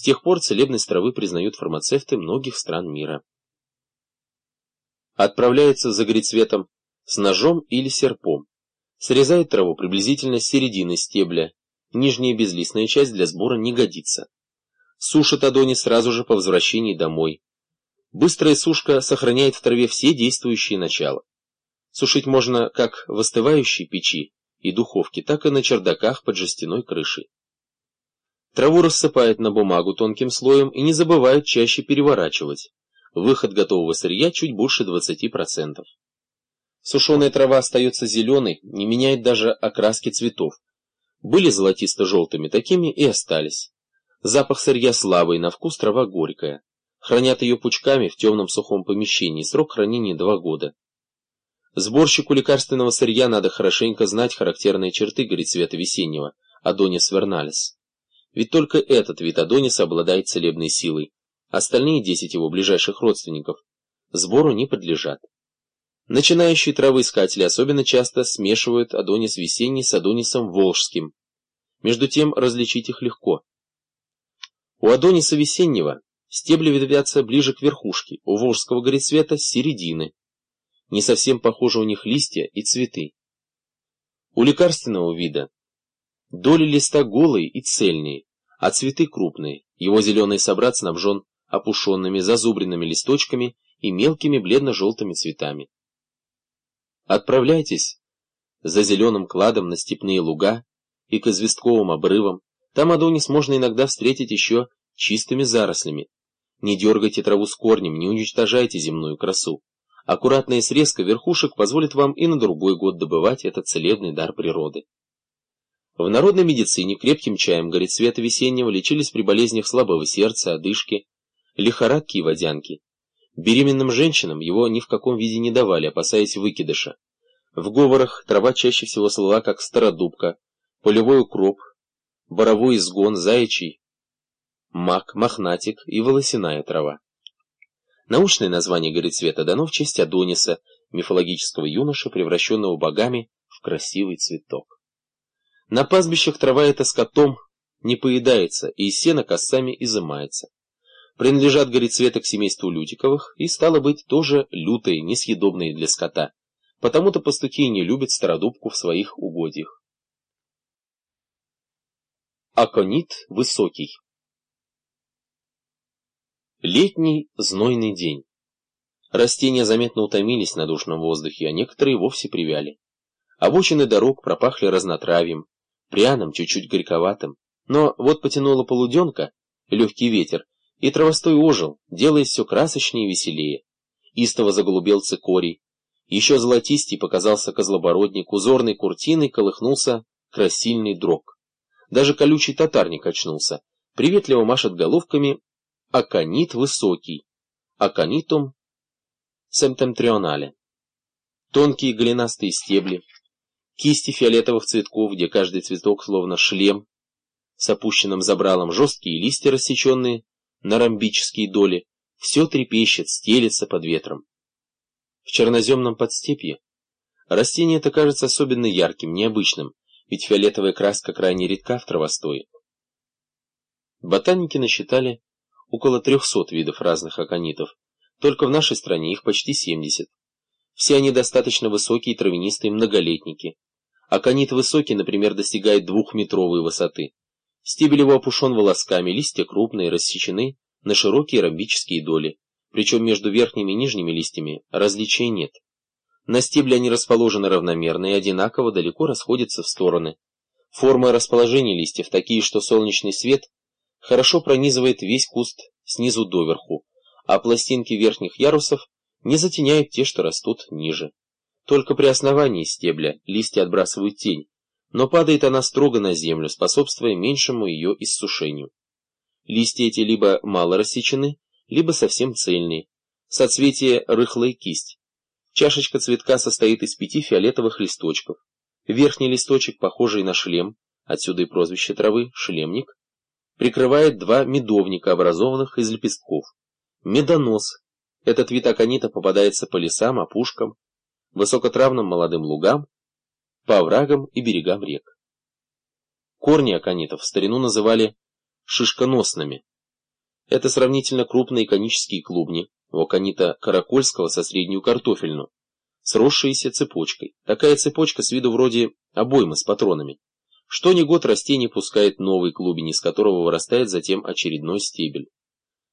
тех пор целебность травы признают фармацевты многих стран мира. Отправляется за горецветом с ножом или серпом. Срезает траву приблизительно с середины стебля. Нижняя безлистная часть для сбора не годится. Сушит адонис сразу же по возвращении домой. Быстрая сушка сохраняет в траве все действующие начала. Сушить можно как в остывающей печи и духовке, так и на чердаках под жестяной крышей. Траву рассыпает на бумагу тонким слоем и не забывает чаще переворачивать. Выход готового сырья чуть больше 20%. Сушеная трава остается зеленой, не меняет даже окраски цветов. Были золотисто-желтыми, такими и остались. Запах сырья слабый, на вкус трава горькая. Хранят ее пучками в темном сухом помещении, срок хранения 2 года. Сборщику лекарственного сырья надо хорошенько знать характерные черты горецвета весеннего, Адонис верналис. Ведь только этот вид Адониса обладает целебной силой. Остальные 10 его ближайших родственников сбору не подлежат. Начинающие травоискатели особенно часто смешивают Адонис весенний с Адонисом волжским. Между тем различить их легко. У Адониса весеннего стебли ветвятся ближе к верхушке, у волжского горецвета с середины. Не совсем похожи у них листья и цветы. У лекарственного вида доли листа голые и цельные, а цветы крупные. Его зеленый собрат снабжен опушенными зазубренными листочками и мелкими бледно-желтыми цветами. Отправляйтесь за зеленым кладом на степные луга и к известковым обрывам. Там Адонис можно иногда встретить еще чистыми зарослями. Не дергайте траву с корнем, не уничтожайте земную красу. Аккуратная срезка верхушек позволит вам и на другой год добывать этот целебный дар природы. В народной медицине крепким чаем горецвета весеннего лечились при болезнях слабого сердца, одышки, лихорадки и водянки. Беременным женщинам его ни в каком виде не давали, опасаясь выкидыша. В говорах трава чаще всего слыла как стародубка, полевой укроп, боровой изгон, заячий мак, мохнатик и волосяная трава. Научное название горецвета дано в честь Адониса, мифологического юноши, превращенного богами в красивый цветок. На пастбищах трава эта скотом не поедается и из сена косами изымается. Принадлежат горецветы к семейству лютиковых и, стало быть, тоже лютые, несъедобные для скота. Потому-то пастухи и не любят стародубку в своих угодьях. Аконит высокий. Летний знойный день. Растения заметно утомились на душном воздухе, а некоторые вовсе привяли. Обочины дорог пропахли разнотравьем, пряным, чуть-чуть горьковатым. Но вот потянула полуденка, легкий ветер, и травостой ожил, делаясь все красочнее и веселее. Истово заголубел цикорий. Еще золотистей показался козлобородник, узорной куртиной колыхнулся красильный дрог. Даже колючий татарник очнулся, приветливо машет головками аконит высокий, аконитум септемтрионале. Тонкие голенастые стебли, кисти фиолетовых цветков, где каждый цветок словно шлем с опущенным забралом, жесткие листья, рассеченные на ромбические доли, все трепещет, стелется под ветром. В черноземном подстепье растение это кажется особенно ярким, необычным, ведь фиолетовая краска крайне редка в травостое. Ботаники насчитали около 300 видов разных аконитов, только в нашей стране их почти 70. Все они достаточно высокие травянистые многолетники. Аконит высокий, например, достигает 2-метровой высоты. Стебель его опушен волосками, листья крупные, рассечены на широкие ромбические доли, причем между верхними и нижними листьями различия нет. На стебле они расположены равномерно и одинаково далеко расходятся в стороны. Формы расположения листьев такие, что солнечный свет хорошо пронизывает весь куст снизу доверху, а пластинки верхних ярусов не затеняют те, что растут ниже. Только при основании стебля листья отбрасывают тень, но падает она строго на землю, способствуя меньшему ее иссушению. Листья эти либо мало рассечены, либо совсем цельные. Соцветие рыхлая кисть. Чашечка цветка состоит из 5 фиолетовых листочков. Верхний листочек, похожий на шлем, отсюда и прозвище травы, шлемник, прикрывает 2 медовника, образованных из лепестков. Медонос. Этот вид аконита попадается по лесам, опушкам, высокотравным молодым лугам, по оврагам и берегам рек. Корни аконитов в старину называли шишконосными. Это сравнительно крупные конические клубни, ваканита каракольского со среднюю картофельную, сросшиеся цепочкой. Такая цепочка с виду вроде обоймы с патронами. Что ни год растение пускает новый клубень, из которого вырастает затем очередной стебель.